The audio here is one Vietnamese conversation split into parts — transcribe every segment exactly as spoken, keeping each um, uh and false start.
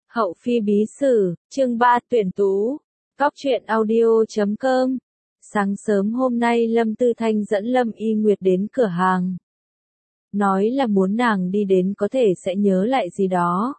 Hậu phi bí sử, chương ba tuyển tú. Góc truyện audio chấm com. Sáng sớm hôm nay Lâm Tư Thanh dẫn Lâm Y Nguyệt đến cửa hàng. Nói là muốn nàng đi đến có thể sẽ nhớ lại gì đó.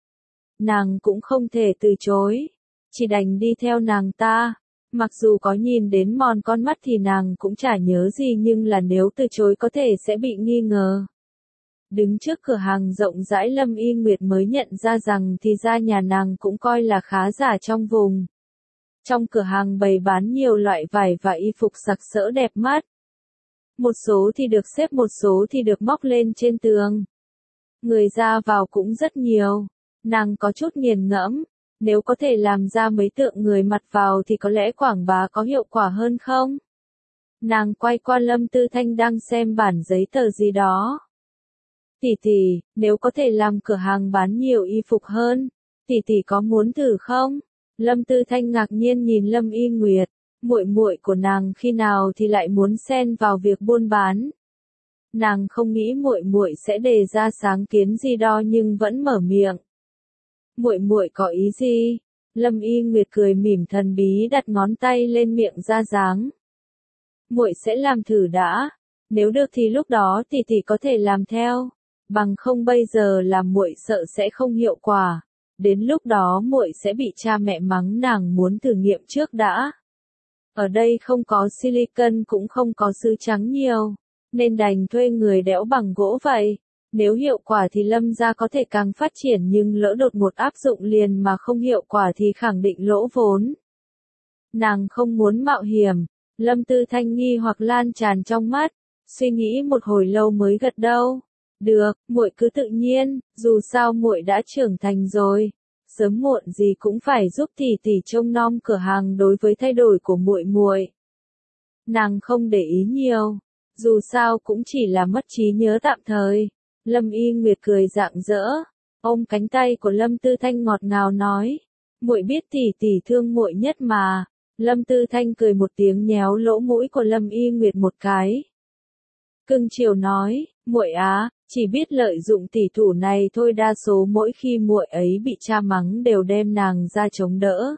Nàng cũng không thể từ chối. Chỉ đành đi theo nàng ta. Mặc dù có nhìn đến mòn con mắt thì nàng cũng chả nhớ gì, nhưng là nếu từ chối có thể sẽ bị nghi ngờ. Đứng trước cửa hàng rộng rãi, Lâm Y Nguyệt mới nhận ra rằng thì ra nhà nàng cũng coi là khá giả trong vùng. Trong cửa hàng bày bán nhiều loại vải và y phục sặc sỡ đẹp mắt. Một số thì được xếp, một số thì được móc lên trên tường. Người ra vào cũng rất nhiều. Nàng có chút nghiền ngẫm, nếu có thể làm ra mấy tượng người mặt vào thì có lẽ quảng bá có hiệu quả hơn không? Nàng quay qua Lâm Tư Thanh đang xem bản giấy tờ gì đó. Tỷ tỷ, nếu có thể làm cửa hàng bán nhiều y phục hơn, tỷ tỷ có muốn thử không? Lâm Tư Thanh ngạc nhiên nhìn Lâm Y Nguyệt, muội muội của nàng khi nào thì lại muốn xen vào việc buôn bán. Nàng không nghĩ muội muội sẽ đề ra sáng kiến gì đó nhưng vẫn mở miệng. Muội muội có ý gì? Lâm Y Nguyệt cười mỉm thần bí đặt ngón tay lên miệng ra dáng. Muội sẽ làm thử đã, nếu được thì lúc đó tỷ tỷ có thể làm theo. Bằng không bây giờ làm muội sợ sẽ không hiệu quả, đến lúc đó muội sẽ bị cha mẹ mắng. Nàng muốn thử nghiệm trước đã. Ở đây không có silicon cũng không có sứ trắng nhiều, nên đành thuê người đẽo bằng gỗ vậy. Nếu hiệu quả thì Lâm gia có thể càng phát triển, nhưng lỡ đột ngột áp dụng liền mà không hiệu quả thì khẳng định lỗ vốn. Nàng không muốn mạo hiểm. Lâm Tư Thanh nghi hoặc lan tràn trong mắt, suy nghĩ một hồi lâu mới gật đầu. Được, muội cứ tự nhiên, dù sao muội đã trưởng thành rồi, sớm muộn gì cũng phải giúp tỷ tỷ trông nom cửa hàng. Đối với thay đổi của muội muội, nàng không để ý nhiều, dù sao cũng chỉ là mất trí nhớ tạm thời. Lâm Y Nguyệt cười rạng rỡ, ôm cánh tay của Lâm Tư Thanh ngọt ngào nói, muội biết tỷ tỷ thương muội nhất mà. Lâm Tư Thanh cười một tiếng nhéo lỗ mũi của Lâm Y Nguyệt một cái. Cưng chiều nói, muội á, chỉ biết lợi dụng tỷ thủ này thôi, đa số mỗi khi muội ấy bị cha mắng đều đem nàng ra chống đỡ.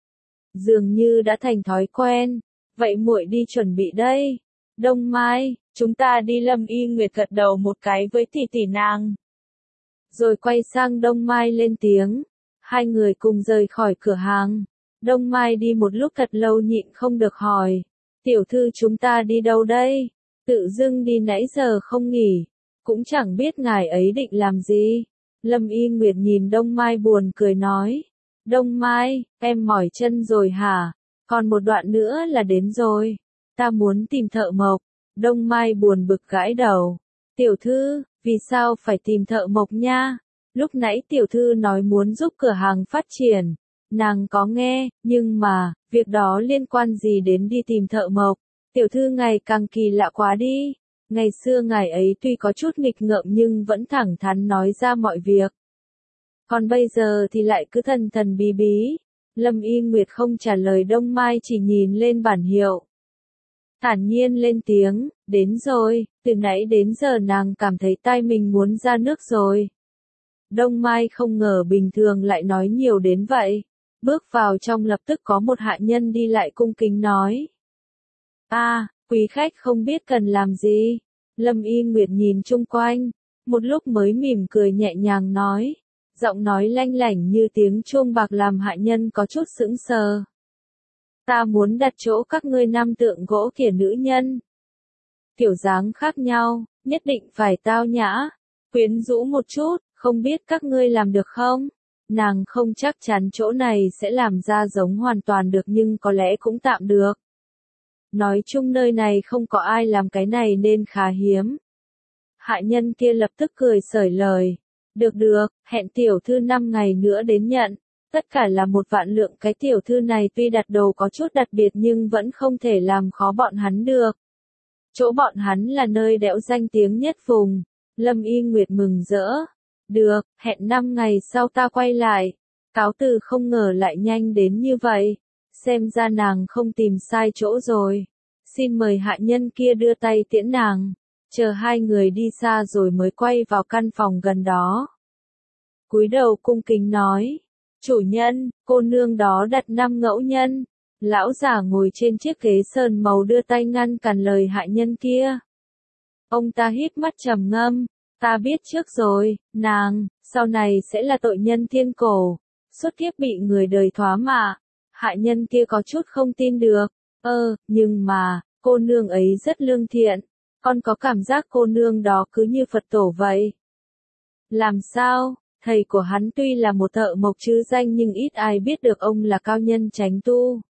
Dường như đã thành thói quen, vậy muội đi chuẩn bị đây. Đông Mai, chúng ta đi. Lâm Y Nguyệt gật đầu một cái với tỷ tỷ nàng. Rồi quay sang Đông Mai lên tiếng, hai người cùng rời khỏi cửa hàng. Đông Mai đi một lúc thật lâu nhịn không được hỏi, tiểu thư chúng ta đi đâu đây? Tự dưng đi nãy giờ không nghỉ, cũng chẳng biết ngài ấy định làm gì. Lâm Y Nguyệt nhìn Đông Mai buồn cười nói, Đông Mai, em mỏi chân rồi hả? Còn một đoạn nữa là đến rồi. Ta muốn tìm thợ mộc. Đông Mai buồn bực gãi đầu. Tiểu thư, vì sao phải tìm thợ mộc nha? Lúc nãy tiểu thư nói muốn giúp cửa hàng phát triển. Nàng có nghe, nhưng mà, việc đó liên quan gì đến đi tìm thợ mộc? Tiểu thư ngày càng kỳ lạ quá đi. Ngày xưa ngài ấy tuy có chút nghịch ngợm nhưng vẫn thẳng thắn nói ra mọi việc. Còn bây giờ thì lại cứ thần thần bí bí. Lâm Y Nguyệt không trả lời Đông Mai, chỉ nhìn lên bản hiệu. Thản nhiên lên tiếng, đến rồi. Từ nãy đến giờ nàng cảm thấy tai mình muốn ra nước rồi. Đông Mai không ngờ bình thường lại nói nhiều đến vậy. Bước vào trong lập tức có một hạ nhân đi lại cung kính nói. A, à, quý khách không biết cần làm gì. Lâm Y Nguyệt nhìn chung quanh, một lúc mới mỉm cười nhẹ nhàng nói. Giọng nói lanh lảnh như tiếng chuông bạc làm hạ nhân có chút sững sờ. Ta muốn đặt chỗ các ngươi năm tượng gỗ kìa nữ nhân. Kiểu dáng khác nhau, nhất định phải tao nhã, quyến rũ một chút, không biết các ngươi làm được không? Nàng không chắc chắn chỗ này sẽ làm ra giống hoàn toàn được nhưng có lẽ cũng tạm được. Nói chung nơi này không có ai làm cái này nên khá hiếm. Hạ nhân kia lập tức cười xởi lời. Được được, hẹn tiểu thư năm ngày nữa đến nhận. Tất cả là một vạn lượng. Cái tiểu thư này tuy đặt đồ có chút đặc biệt nhưng vẫn không thể làm khó bọn hắn được. Chỗ bọn hắn là nơi đẽo danh tiếng nhất vùng. Lâm Y Nguyệt mừng rỡ. Được, hẹn năm ngày sau ta quay lại. Cáo từ. Không ngờ lại nhanh đến như vậy. Xem ra nàng không tìm sai chỗ rồi. Xin mời. Hạ nhân kia đưa tay tiễn nàng. Chờ hai người đi xa rồi mới quay vào căn phòng gần đó. Cúi đầu cung kính nói. Chủ nhân, cô nương đó đặt năm ngẫu nhân. Lão giả ngồi trên chiếc ghế sơn màu đưa tay ngăn cản lời hại nhân kia. Ông ta hít mắt trầm ngâm, ta biết trước rồi, nàng, sau này sẽ là tội nhân thiên cổ, suốt kiếp bị người đời thoá mạ. Hại nhân kia có chút không tin được, ơ, nhưng mà, cô nương ấy rất lương thiện, con có cảm giác cô nương đó cứ như Phật tổ vậy. Làm sao, thầy của hắn tuy là một thợ mộc chứ danh nhưng ít ai biết được ông là cao nhân chánh tu.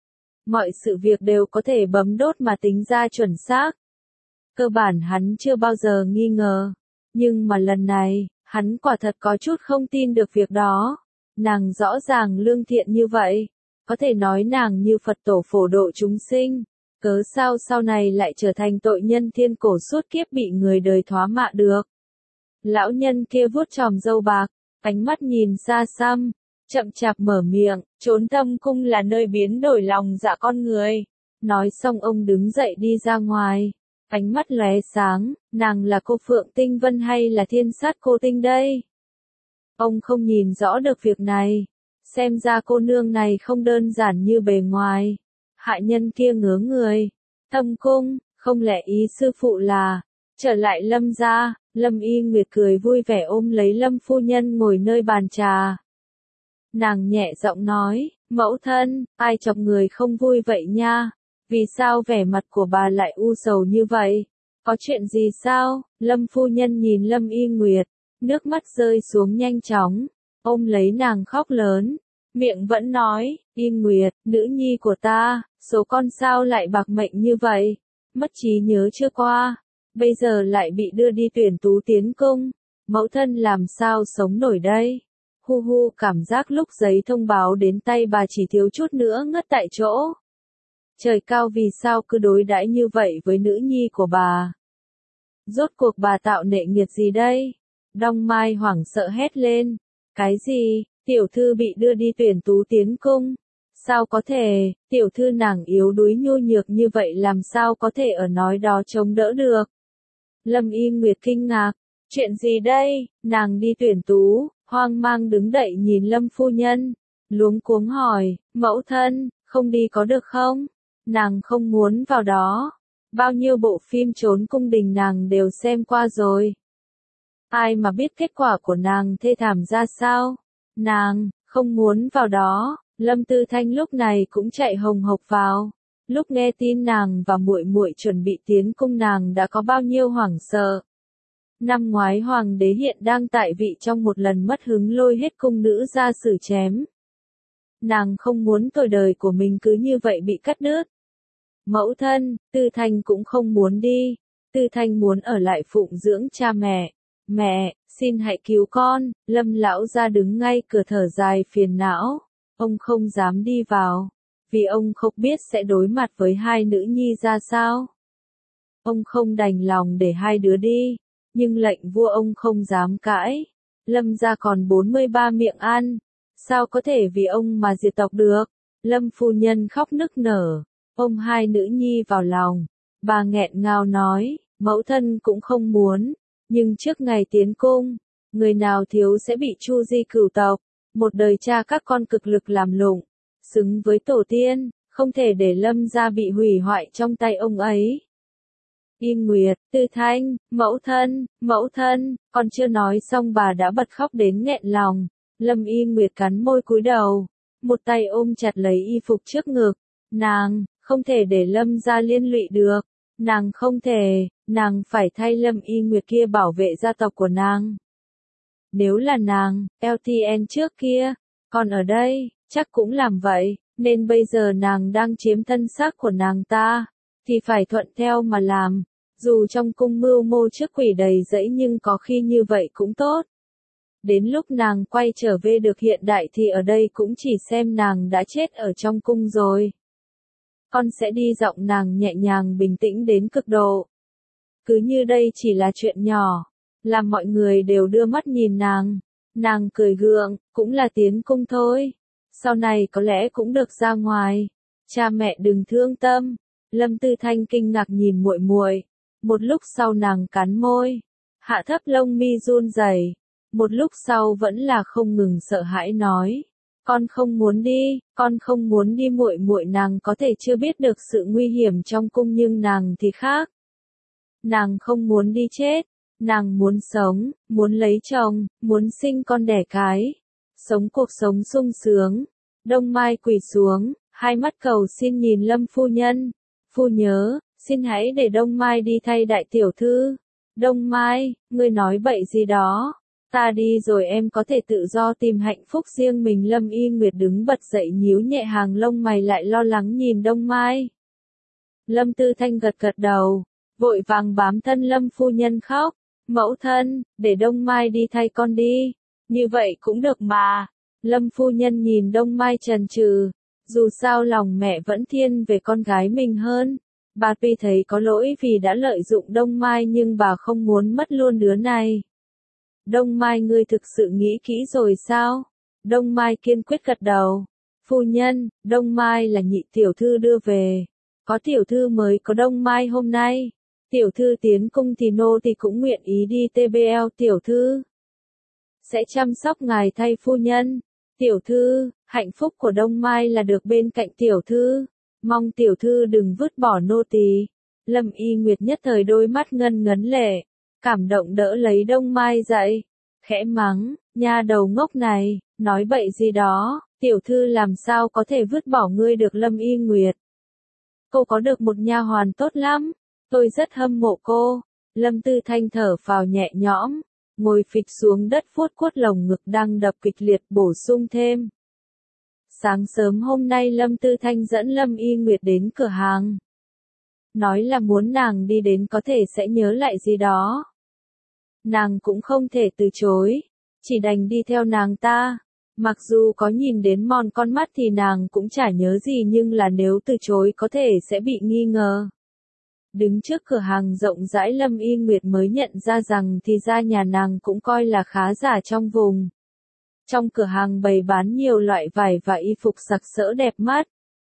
Mọi sự việc đều có thể bấm đốt mà tính ra chuẩn xác. Cơ bản hắn chưa bao giờ nghi ngờ, nhưng mà lần này, hắn quả thật có chút không tin được việc đó. Nàng rõ ràng lương thiện như vậy, có thể nói nàng như Phật tổ phổ độ chúng sinh, cớ sao sau này lại trở thành tội nhân thiên cổ suốt kiếp bị người đời thoá mạ được. Lão nhân kia vuốt chòm râu bạc, ánh mắt nhìn xa xăm, chậm chạp mở miệng, trốn thâm cung là nơi biến đổi lòng dạ con người. Nói xong ông đứng dậy đi ra ngoài, ánh mắt lóe sáng, nàng là cô Phượng Tinh Vân hay là Thiên Sát Cô Tinh đây? Ông không nhìn rõ được việc này, xem ra cô nương này không đơn giản như bề ngoài. Hại nhân kia ngớ người, thâm cung, không lẽ ý sư phụ là, trở lại Lâm gia. Lâm Y Nguyệt cười vui vẻ ôm lấy Lâm phu nhân ngồi nơi bàn trà. Nàng nhẹ giọng nói, mẫu thân, ai chọc người không vui vậy nha? Vì sao vẻ mặt của bà lại u sầu như vậy? Có chuyện gì sao? Lâm phu nhân nhìn Lâm Y Nguyệt, nước mắt rơi xuống nhanh chóng, ôm lấy nàng khóc lớn, miệng vẫn nói, Y Nguyệt, nữ nhi của ta, số con sao lại bạc mệnh như vậy? Mất trí nhớ chưa qua, bây giờ lại bị đưa đi tuyển tú tiến cung, mẫu thân làm sao sống nổi đây? Hu hu, cảm giác lúc giấy thông báo đến tay bà chỉ thiếu chút nữa ngất tại chỗ. Trời cao, vì sao cứ đối đãi như vậy với nữ nhi của bà? Rốt cuộc bà tạo nệ nghiệt gì đây? Đong Mai hoảng sợ hét lên. Cái gì? Tiểu thư bị đưa đi tuyển tú tiến cung? Sao có thể? Tiểu thư nàng yếu đuối nhu nhược như vậy làm sao có thể ở nói đó chống đỡ được? Lâm Y Nguyệt kinh ngạc. Chuyện gì đây? Nàng đi tuyển tú, hoang mang đứng dậy nhìn Lâm phu nhân, luống cuống hỏi, mẫu thân, không đi có được không? Nàng không muốn vào đó. Bao nhiêu bộ phim trốn cung đình nàng đều xem qua rồi. Ai mà biết kết quả của nàng thê thảm ra sao? Nàng, không muốn vào đó. Lâm Tư Thanh lúc này cũng chạy hồng hộc vào. Lúc nghe tin nàng và muội muội chuẩn bị tiến cung nàng đã có bao nhiêu hoảng sợ. Năm ngoái hoàng đế hiện đang tại vị trong một lần mất hứng lôi hết cung nữ ra xử chém. Nàng không muốn tuổi đời của mình cứ như vậy bị cắt đứt. Mẫu thân, Tư Thanh cũng không muốn đi. Tư Thanh muốn ở lại phụng dưỡng cha mẹ. Mẹ, xin hãy cứu con. Lâm lão ra đứng ngay cửa thở dài phiền não. Ông không dám đi vào, vì ông không biết sẽ đối mặt với hai nữ nhi ra sao. Ông không đành lòng để hai đứa đi, nhưng lệnh vua ông không dám cãi. Lâm gia còn bốn mươi ba miệng ăn, sao có thể vì ông mà diệt tộc được? Lâm phu nhân khóc nức nở, ôm hai nữ nhi vào lòng. Bà nghẹn ngào nói, mẫu thân cũng không muốn, nhưng trước ngày tiến cung, người nào thiếu sẽ bị chu di cửu tộc. Một đời cha các con cực lực làm lụng, xứng với tổ tiên, không thể để Lâm gia bị hủy hoại trong tay ông ấy. Y Nguyệt, Tư Thanh, mẫu thân, mẫu thân, còn chưa nói xong bà đã bật khóc đến nghẹn lòng. Lâm Y Nguyệt cắn môi cúi đầu, một tay ôm chặt lấy y phục trước ngực. Nàng, không thể để Lâm gia liên lụy được. Nàng không thể, nàng phải thay Lâm Y Nguyệt kia bảo vệ gia tộc của nàng. Nếu là nàng, lờ tê en trước kia, còn ở đây, chắc cũng làm vậy, nên bây giờ nàng đang chiếm thân xác của nàng ta, thì phải thuận theo mà làm. Dù trong cung mưu mô trước quỷ đầy rẫy nhưng có khi như vậy cũng tốt. Đến lúc nàng quay trở về được hiện đại thì ở đây cũng chỉ xem nàng đã chết ở trong cung rồi. Con sẽ đi, giọng nàng nhẹ nhàng bình tĩnh đến cực độ. Cứ như đây chỉ là chuyện nhỏ, làm mọi người đều đưa mắt nhìn nàng. Nàng cười gượng, cũng là tiến cung thôi. Sau này có lẽ cũng được ra ngoài. Cha mẹ đừng thương tâm. Lâm Tư Thanh kinh ngạc nhìn muội muội. Một lúc sau nàng cắn môi, hạ thấp lông mi run rẩy. Một lúc sau vẫn là không ngừng sợ hãi nói, Con không muốn đi, con không muốn đi. Muội muội nàng có thể chưa biết được sự nguy hiểm trong cung nhưng nàng thì khác. Nàng không muốn đi chết, nàng muốn sống, muốn lấy chồng, muốn sinh con đẻ cái, sống cuộc sống sung sướng. Đông Mai quỳ xuống, hai mắt cầu xin nhìn Lâm phu nhân. Phu nhớ, xin hãy để Đông Mai đi thay đại tiểu thư. Đông Mai, ngươi nói bậy gì đó? Ta đi rồi em có thể tự do tìm hạnh phúc riêng mình. Lâm Y Nguyệt đứng bật dậy nhíu nhẹ hàng lông mày lại lo lắng nhìn Đông Mai. Lâm Tư Thanh gật gật đầu, vội vàng bám thân Lâm phu nhân khóc. Mẫu thân, để Đông Mai đi thay con đi. Như vậy cũng được mà. Lâm phu nhân nhìn Đông Mai chần chừ. Dù sao lòng mẹ vẫn thiên về con gái mình hơn. Bà tuy thấy có lỗi vì đã lợi dụng Đông Mai nhưng bà không muốn mất luôn đứa này. Đông Mai ngươi thực sự nghĩ kỹ rồi sao? Đông Mai kiên quyết gật đầu. Phu nhân, Đông Mai là nhị tiểu thư đưa về. Có tiểu thư mới có Đông Mai hôm nay. Tiểu thư tiến cung thì nô thì cũng nguyện ý đi tê bê lờ. Tiểu thư sẽ chăm sóc ngài thay phu nhân. Tiểu thư, hạnh phúc của Đông Mai là được bên cạnh tiểu thư. Mong tiểu thư đừng vứt bỏ nô tỳ. Lâm Y Nguyệt nhất thời đôi mắt ngân ngấn lệ, cảm động đỡ lấy Đông Mai dậy, khẽ mắng, nha đầu ngốc này, nói bậy gì đó, tiểu thư làm sao có thể vứt bỏ ngươi được. Lâm Y Nguyệt, cô có được một nha hoàn tốt lắm, tôi rất hâm mộ cô. Lâm Tư Thanh thở phào nhẹ nhõm, ngồi phịch xuống đất vuốt vuốt lồng ngực đang đập kịch liệt bổ sung thêm. Sáng sớm hôm nay Lâm Tư Thanh dẫn Lâm Y Nguyệt đến cửa hàng. Nói là muốn nàng đi đến có thể sẽ nhớ lại gì đó. Nàng cũng không thể từ chối, chỉ đành đi theo nàng ta. Mặc dù có nhìn đến mòn con mắt thì nàng cũng chả nhớ gì nhưng là nếu từ chối có thể sẽ bị nghi ngờ. Đứng trước cửa hàng rộng rãi Lâm Y Nguyệt mới nhận ra rằng thì ra nhà nàng cũng coi là khá giả trong vùng. Trong cửa hàng bày bán nhiều loại vải và y phục sặc sỡ đẹp mắt.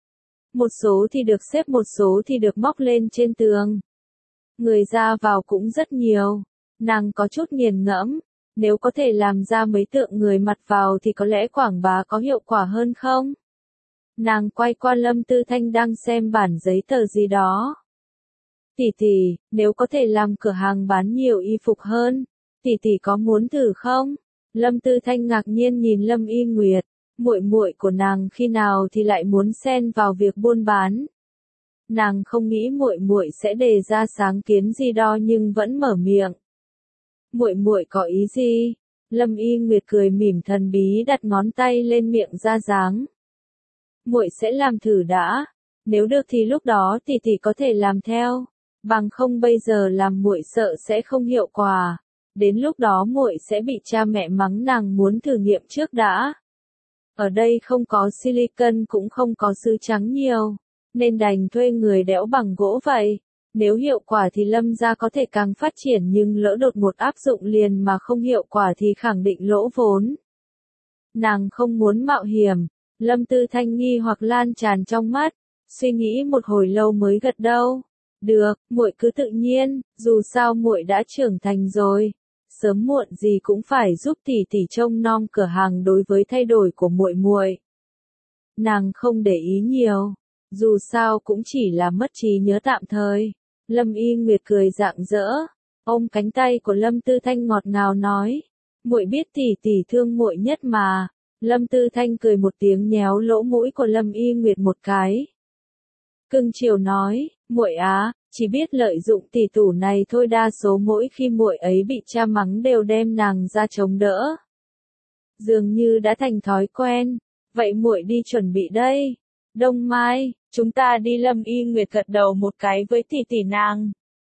Một số thì được xếp, một số thì được móc lên trên tường. Người ra vào cũng rất nhiều. Nàng có chút nghiền ngẫm, nếu có thể làm ra mấy tượng người mặt vào thì có lẽ quảng bá có hiệu quả hơn không? Nàng quay qua Lâm Tư Thanh đang xem bản giấy tờ gì đó. Tỷ tỷ, nếu có thể làm cửa hàng bán nhiều y phục hơn, tỷ tỷ có muốn thử không? Lâm Tư Thanh ngạc nhiên nhìn Lâm Y Nguyệt, muội muội của nàng khi nào thì lại muốn xen vào việc buôn bán. Nàng không nghĩ muội muội sẽ đề ra sáng kiến gì đó nhưng vẫn mở miệng. Muội muội có ý gì? Lâm Y Nguyệt cười mỉm thần bí đặt ngón tay lên miệng ra dáng. Muội sẽ làm thử đã, nếu được thì lúc đó tỷ tỷ có thể làm theo, bằng không bây giờ làm muội sợ sẽ không hiệu quả. Đến lúc đó muội sẽ bị cha mẹ mắng. Nàng muốn thử nghiệm trước đã. Ở đây không có silicon cũng không có sứ trắng nhiều, nên đành thuê người đẽo bằng gỗ vậy. Nếu hiệu quả thì Lâm gia có thể càng phát triển nhưng lỡ đột ngột áp dụng liền mà không hiệu quả thì khẳng định lỗ vốn. Nàng không muốn mạo hiểm. Lâm Tư Thanh nghi hoặc lan tràn trong mắt, suy nghĩ một hồi lâu mới gật đầu. Được, muội cứ tự nhiên, dù sao muội đã trưởng thành rồi. Sớm muộn gì cũng phải giúp tỷ tỷ trông nom cửa hàng. Đối với thay đổi của muội muội, nàng không để ý nhiều, dù sao cũng chỉ là mất trí nhớ tạm thời. Lâm Y Nguyệt cười rạng rỡ, ôm cánh tay của Lâm Tư Thanh ngọt ngào nói, muội biết tỷ tỷ thương muội nhất mà. Lâm Tư Thanh cười một tiếng nhéo lỗ mũi của Lâm Y Nguyệt một cái. Cưng chiều nói, muội á, chỉ biết lợi dụng tỷ tủ này thôi, đa số mỗi khi muội ấy bị cha mắng đều đem nàng ra chống đỡ. Dường như đã thành thói quen, vậy muội đi chuẩn bị đây. Đông Mai, chúng ta đi. Lâm Y Nguyệt gật đầu một cái với tỷ tỷ nàng.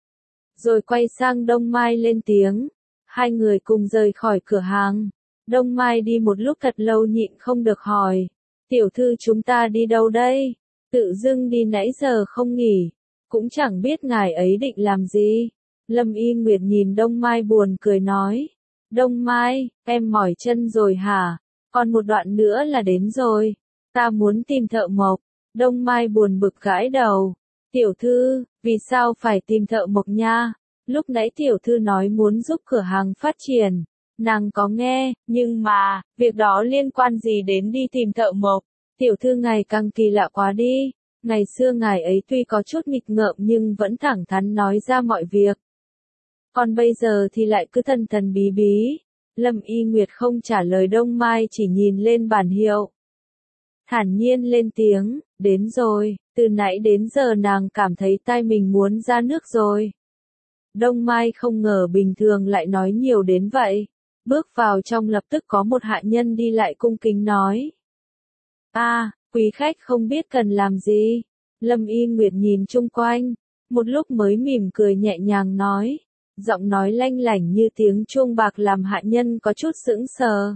Rồi quay sang Đông Mai lên tiếng, hai người cùng rời khỏi cửa hàng. Đông Mai đi một lúc thật lâu nhịn không được hỏi, tiểu thư chúng ta đi đâu đây? Tự dưng đi nãy giờ không nghỉ, cũng chẳng biết ngài ấy định làm gì. Lâm Y Nguyệt nhìn Đông Mai buồn cười nói, Đông Mai, em mỏi chân rồi hả? Còn một đoạn nữa là đến rồi, ta muốn tìm thợ mộc. Đông Mai buồn bực gãi đầu, tiểu thư, vì sao phải tìm thợ mộc nha? Lúc nãy tiểu thư nói muốn giúp cửa hàng phát triển, Nàng có nghe, nhưng mà, việc đó liên quan gì đến đi tìm thợ mộc? Tiểu thư ngài càng kỳ lạ quá đi. Ngày xưa ngài ấy tuy có chút nghịch ngợm nhưng vẫn thẳng thắn nói ra mọi việc. Còn bây giờ thì lại cứ thần thần bí bí. Lâm Y Nguyệt không trả lời Đông Mai, chỉ nhìn lên bản hiệu. Thản nhiên lên tiếng, đến rồi, từ nãy đến giờ nàng cảm thấy tai mình muốn ra nước rồi. Đông Mai không ngờ bình thường lại nói nhiều đến vậy. Bước vào trong lập tức có một hạ nhân đi lại cung kính nói. A, à, quý khách không biết cần làm gì. Lâm Y Nguyệt nhìn chung quanh, một lúc mới mỉm cười nhẹ nhàng nói. Giọng nói lanh lảnh như tiếng chuông bạc làm hạ nhân có chút sững sờ.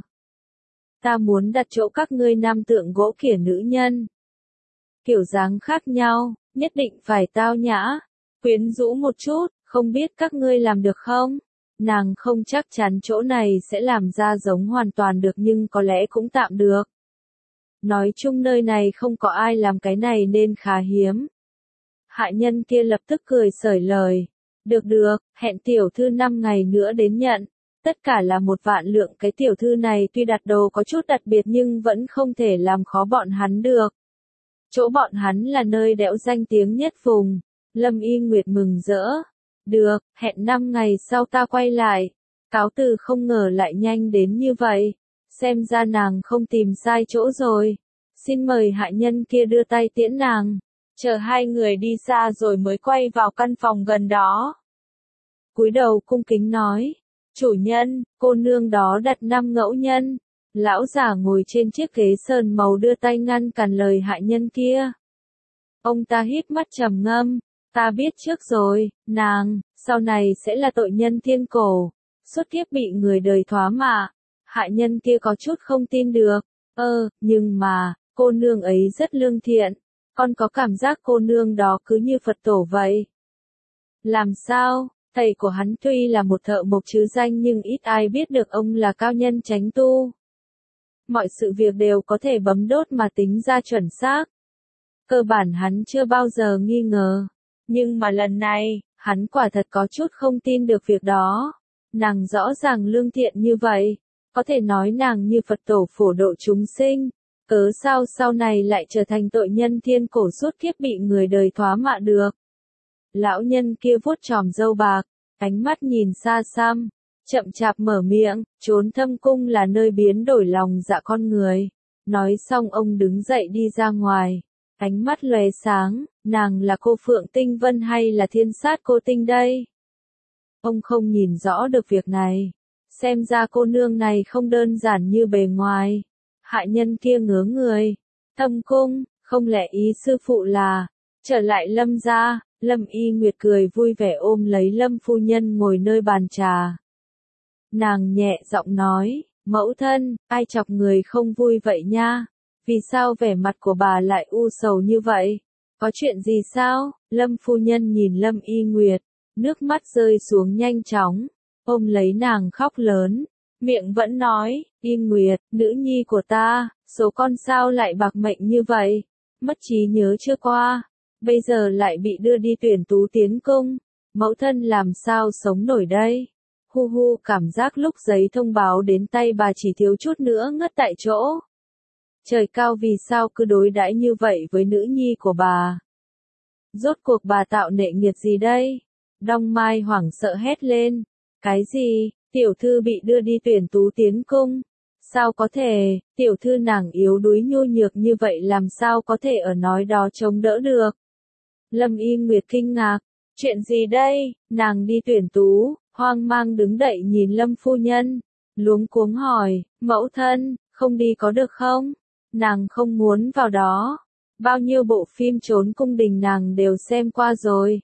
Ta muốn đặt chỗ các ngươi nam tượng gỗ kỉa nữ nhân. Kiểu dáng khác nhau, nhất định phải tao nhã, quyến rũ một chút, không biết các ngươi làm được không? Nàng không chắc chắn chỗ này sẽ làm ra giống hoàn toàn được nhưng có lẽ cũng tạm được. Nói chung nơi này không có ai làm cái này nên khá hiếm. Hạ nhân kia lập tức cười xởi lời. Được được, hẹn tiểu thư năm ngày nữa đến nhận. Tất cả là một vạn lượng. Cái tiểu thư này tuy đặt đồ có chút đặc biệt nhưng vẫn không thể làm khó bọn hắn được. Chỗ bọn hắn là nơi đẽo danh tiếng nhất vùng. Lâm Y Nguyệt mừng rỡ. Được, hẹn năm ngày sau ta quay lại. Cáo từ không ngờ lại nhanh đến như vậy. Xem ra nàng không tìm sai chỗ rồi. Xin mời hạ nhân kia đưa tay tiễn nàng. Chờ hai người đi xa rồi mới quay vào căn phòng gần đó. Cúi đầu cung kính nói. Chủ nhân, cô nương đó đặt năm ngẫu nhân. Lão giả ngồi trên chiếc ghế sơn màu đưa tay ngăn cản lời hạ nhân kia. Ông ta hít mắt trầm ngâm. Ta biết trước rồi, nàng, sau này sẽ là tội nhân thiên cổ. Suốt kiếp bị người đời thoá mạ. Hạ nhân kia có chút không tin được. Ơ, nhưng mà, cô nương ấy rất lương thiện. Con có cảm giác cô nương đó cứ như Phật tổ vậy. Làm sao? Thầy của hắn tuy là một thợ mộc chứ danh nhưng ít ai biết được ông là cao nhân chánh tu. Mọi sự việc đều có thể bấm đốt mà tính ra chuẩn xác. Cơ bản hắn chưa bao giờ nghi ngờ. Nhưng mà lần này, hắn quả thật có chút không tin được việc đó. Nàng rõ ràng lương thiện như vậy. Có thể nói nàng như Phật tổ phổ độ chúng sinh. Cớ sao sau này lại trở thành tội nhân thiên cổ suốt kiếp bị người đời thoá mạ được. Lão nhân kia vuốt chòm râu bạc, ánh mắt nhìn xa xăm, chậm chạp mở miệng, trốn thâm cung là nơi biến đổi lòng dạ con người. Nói xong ông đứng dậy đi ra ngoài, ánh mắt lóe sáng, nàng là cô Phượng Tinh Vân hay là Thiên Sát Cô Tinh đây? Ông không nhìn rõ được việc này, xem ra cô nương này không đơn giản như bề ngoài. Hạ nhân kia ngớ người, thâm cung, không lẽ ý sư phụ là, trở lại Lâm gia. Lâm Y Nguyệt cười vui vẻ ôm lấy Lâm phu nhân ngồi nơi bàn trà. Nàng nhẹ giọng nói, mẫu thân, ai chọc người không vui vậy nha? Vì sao vẻ mặt của bà lại u sầu như vậy? Có chuyện gì sao? Lâm phu nhân nhìn Lâm Y Nguyệt, nước mắt rơi xuống nhanh chóng, ôm lấy nàng khóc lớn, miệng vẫn nói, Y Nguyệt, nữ nhi của ta, số con sao lại bạc mệnh như vậy? Mất trí nhớ chưa qua. Bây giờ lại bị đưa đi tuyển tú tiến cung, mẫu thân làm sao sống nổi đây? Hu hu, cảm giác lúc giấy thông báo đến tay bà chỉ thiếu chút nữa ngất tại chỗ. Trời cao, vì sao cứ đối đãi như vậy với nữ nhi của bà? Rốt cuộc bà tạo nệ nghiệt gì đây? Đông Mai hoảng sợ hét lên. Cái gì? Tiểu thư bị đưa đi tuyển tú tiến cung? Sao có thể? Tiểu thư nàng yếu đuối nhu nhược như vậy làm sao có thể ở nói đó chống đỡ được? Lâm Y Nguyệt kinh ngạc, chuyện gì đây? Nàng đi tuyển tú, hoang mang đứng dậy nhìn Lâm phu nhân, luống cuống hỏi, mẫu thân, không đi có được không? Nàng không muốn vào đó. Bao nhiêu bộ phim trốn cung đình nàng đều xem qua rồi.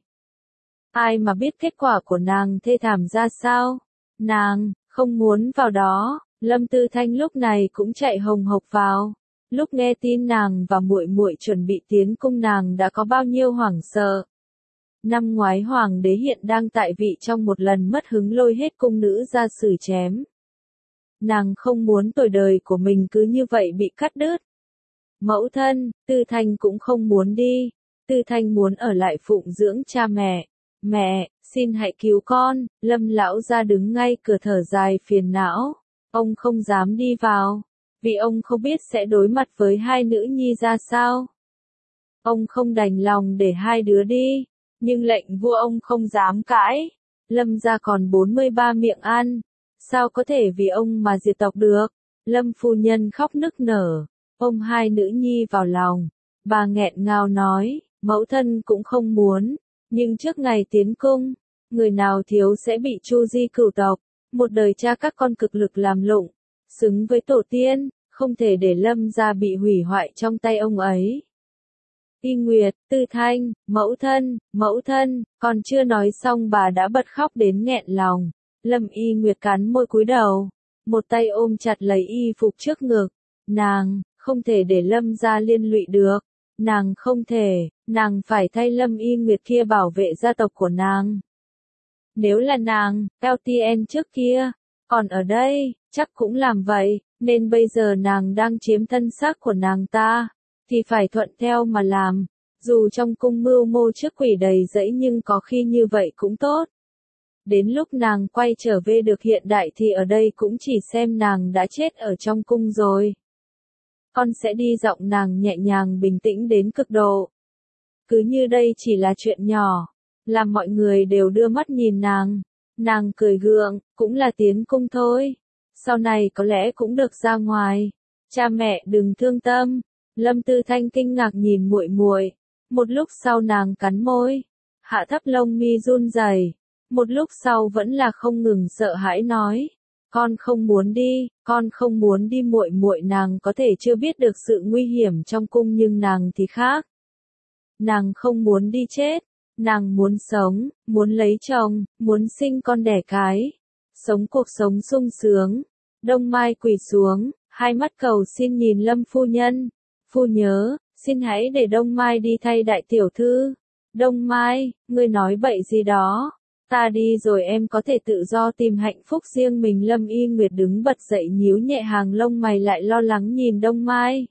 Ai mà biết kết quả của nàng thê thảm ra sao? Nàng không muốn vào đó. Lâm Tư Thanh lúc này cũng chạy hồng hộc vào. Lúc nghe tin nàng và muội muội chuẩn bị tiến cung nàng đã có bao nhiêu hoảng sợ. Năm ngoái hoàng đế hiện đang tại vị trong một lần mất hứng lôi hết cung nữ ra xử chém. Nàng không muốn tuổi đời của mình cứ như vậy bị cắt đứt. Mẫu thân, Tư Thanh cũng không muốn đi. Tư Thanh muốn ở lại phụng dưỡng cha mẹ. Mẹ, Xin hãy cứu con, Lâm lão gia đứng ngay cửa thở dài phiền não. Ông không dám đi vào, vì ông không biết sẽ đối mặt với hai nữ nhi ra sao. Ông không đành lòng để hai đứa đi, nhưng lệnh vua ông không dám cãi. Lâm gia còn bốn mươi ba miệng ăn, sao có thể vì ông mà diệt tộc được. Lâm phu nhân khóc nức nở, ôm hai nữ nhi vào lòng. Bà nghẹn ngào nói, mẫu thân cũng không muốn, nhưng trước ngày tiến cung, người nào thiếu sẽ bị tru di cửu tộc. Một đời cha các con cực lực làm lụng, xứng với tổ tiên, không thể để Lâm gia bị hủy hoại trong tay ông ấy. Y Nguyệt, Tư Thanh, mẫu thân, mẫu thân, còn chưa nói xong bà đã bật khóc đến nghẹn lòng. Lâm Y Nguyệt cắn môi cúi đầu, một tay ôm chặt lấy y phục trước ngực. Nàng, không thể để Lâm gia liên lụy được. Nàng không thể, nàng phải thay Lâm Y Nguyệt kia bảo vệ gia tộc của nàng. Nếu là nàng, lờ tê en trước kia, còn ở đây, chắc cũng làm vậy, nên bây giờ nàng đang chiếm thân xác của nàng ta, thì phải thuận theo mà làm. Dù trong cung mưu mô trước quỷ đầy rẫy nhưng có khi như vậy cũng tốt. Đến lúc nàng quay trở về được hiện đại thì ở đây cũng chỉ xem nàng đã chết ở trong cung rồi. Con sẽ đi, giọng nàng nhẹ nhàng bình tĩnh đến cực độ. Cứ như đây chỉ là chuyện nhỏ, làm mọi người đều đưa mắt nhìn nàng. Nàng cười gượng, cũng là tiến cung thôi. Sau này có lẽ cũng được ra ngoài. Cha mẹ đừng thương tâm. Lâm Tư Thanh kinh ngạc nhìn muội muội. Một lúc sau nàng cắn môi, hạ thấp lông mi run rẩy. Một lúc sau vẫn là không ngừng sợ hãi nói, con không muốn đi, con không muốn đi. Muội muội nàng có thể chưa biết được sự nguy hiểm trong cung nhưng nàng thì khác. Nàng không muốn đi chết, nàng muốn sống, muốn lấy chồng, muốn sinh con đẻ cái, sống cuộc sống sung sướng. Đông Mai quỳ xuống, hai mắt cầu xin nhìn Lâm phu nhân. Phu nhớ, xin hãy để Đông Mai đi thay đại tiểu thư. Đông Mai, ngươi nói bậy gì đó? Ta đi rồi em có thể tự do tìm hạnh phúc riêng mình. Lâm Y Nguyệt đứng bật dậy nhíu nhẹ hàng lông mày lại lo lắng nhìn Đông Mai.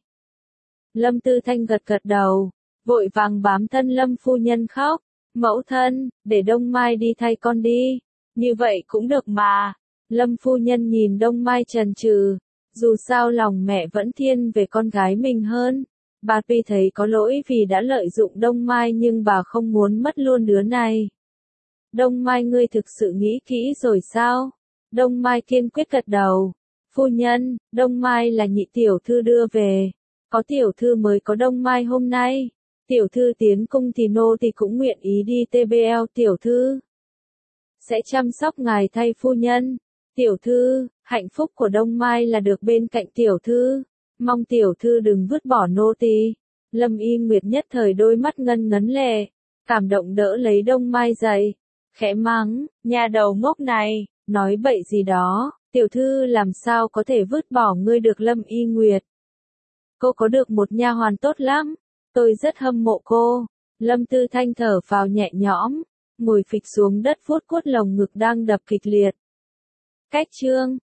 Lâm Tư Thanh gật gật đầu, vội vàng bám thân Lâm phu nhân khóc. Mẫu thân, để Đông Mai đi thay con đi. Như vậy cũng được mà. Lâm phu nhân nhìn Đông Mai chần chừ. Dù sao lòng mẹ vẫn thiên về con gái mình hơn. Bà tuy thấy có lỗi vì đã lợi dụng Đông Mai nhưng bà không muốn mất luôn đứa này. Đông Mai, ngươi thực sự nghĩ kỹ rồi sao? Đông Mai kiên quyết gật đầu. Phu nhân, Đông Mai là nhị tiểu thư đưa về. Có tiểu thư mới có Đông Mai hôm nay. Tiểu thư tiến cung thì nô thì cũng nguyện ý đi tê bê lờ. Tiểu thư sẽ chăm sóc ngài thay phu nhân. Tiểu thư, hạnh phúc của Đông Mai là được bên cạnh tiểu thư. Mong tiểu thư đừng vứt bỏ nô tỳ. Lâm Y Nguyệt nhất thời đôi mắt ngân ngấn lệ, cảm động đỡ lấy Đông Mai dậy, khẽ mắng, nhà đầu ngốc này, nói bậy gì đó, tiểu thư làm sao có thể vứt bỏ ngươi được. Lâm Y Nguyệt, cô có được một nha hoàn tốt lắm, tôi rất hâm mộ cô. Lâm Tư Thanh thở phào nhẹ nhõm, ngồi phịch xuống đất vuốt vuốt lồng ngực đang đập kịch liệt. Cách chương